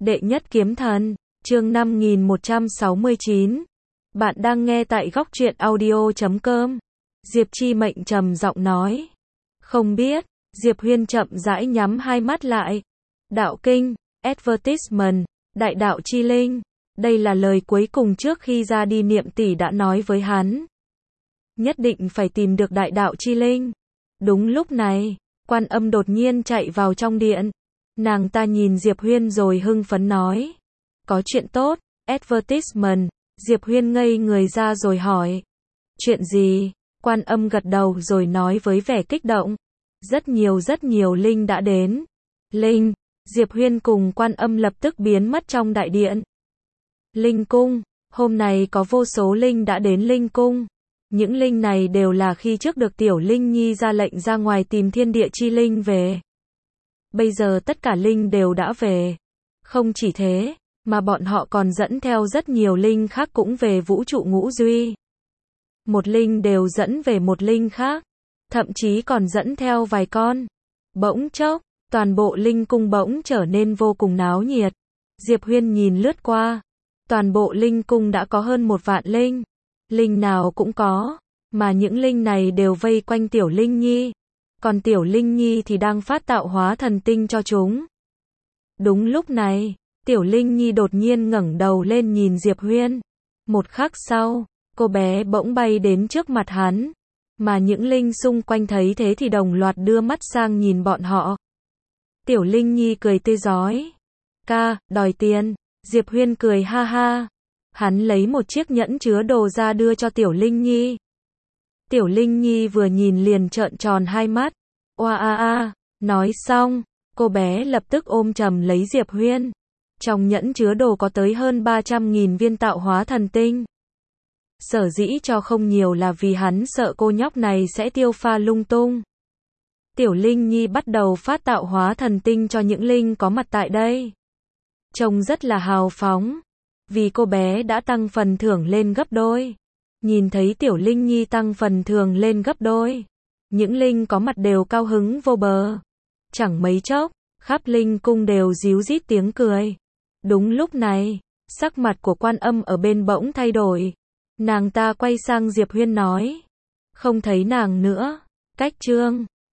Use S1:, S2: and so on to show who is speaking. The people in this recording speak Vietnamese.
S1: Đệ nhất kiếm thần, chương 5169. Bạn đang nghe tại góc truyện audio.com. Diệp Chi Mệnh trầm giọng nói. Không biết, Diệp Huyên chậm rãi nhắm hai mắt lại. Đạo kinh, advertisement, đại đạo chi linh. Đây là lời cuối cùng trước khi ra đi Niệm tỷ đã nói với hắn. Nhất định phải tìm được đại đạo chi linh. Đúng lúc này, Quan Âm đột nhiên chạy vào trong điện. Nàng ta nhìn Diệp Huyên rồi hưng phấn nói. Có chuyện tốt, advertisement. Diệp Huyên ngây người ra rồi hỏi. Chuyện gì? Quan Âm gật đầu rồi nói với vẻ kích động. Rất nhiều linh đã đến. Linh, Diệp Huyên cùng Quan Âm lập tức biến mất trong đại điện. Linh cung, hôm nay có vô số linh đã đến linh cung. Những linh này đều là khi trước được Tiểu Linh Nhi ra lệnh ra ngoài tìm thiên địa chi linh về. Bây giờ tất cả linh đều đã về. Không chỉ thế, mà bọn họ còn dẫn theo rất nhiều linh khác cũng về vũ trụ ngũ duy. Một linh đều dẫn về một linh khác, thậm chí còn dẫn theo vài con. Bỗng chốc, toàn bộ linh cung bỗng trở nên vô cùng náo nhiệt. Diệp Huyên nhìn lướt qua, toàn bộ linh cung đã có hơn 1 vạn linh. Linh nào cũng có, mà những linh này đều vây quanh Tiểu Linh Nhi. Còn Tiểu Linh Nhi thì đang phát tạo hóa thần tinh cho chúng. Đúng lúc này, Tiểu Linh Nhi đột nhiên ngẩng đầu lên nhìn Diệp Huyên. Một khắc sau, cô bé bỗng bay đến trước mặt hắn. Mà những linh xung quanh thấy thế thì đồng loạt đưa mắt sang nhìn bọn họ. Tiểu Linh Nhi cười tươi rói. Ca, đòi tiền. Diệp Huyên cười ha ha. Hắn lấy một chiếc nhẫn chứa đồ ra đưa cho Tiểu Linh Nhi. Tiểu Linh Nhi vừa nhìn liền trợn tròn hai mắt. Oa a a, nói xong, cô bé lập tức ôm chầm lấy Diệp Huyên. Trong nhẫn chứa đồ có tới hơn 300.000 viên tạo hóa thần tinh. Sở dĩ cho không nhiều là vì hắn sợ cô nhóc này sẽ tiêu pha lung tung. Tiểu Linh Nhi bắt đầu phát tạo hóa thần tinh cho những linh có mặt tại đây. Trông rất là hào phóng. Vì cô bé đã tăng phần thưởng lên gấp đôi. Nhìn thấy Tiểu Linh Nhi tăng phần thưởng lên gấp đôi, những linh có mặt đều cao hứng vô bờ. Chẳng mấy chốc, khắp linh cung đều ríu rít tiếng cười. Đúng lúc này, sắc mặt của Quan Âm ở bên bỗng thay đổi. Nàng ta quay sang Diệp Huyên nói. Không thấy nàng nữa. Cách chương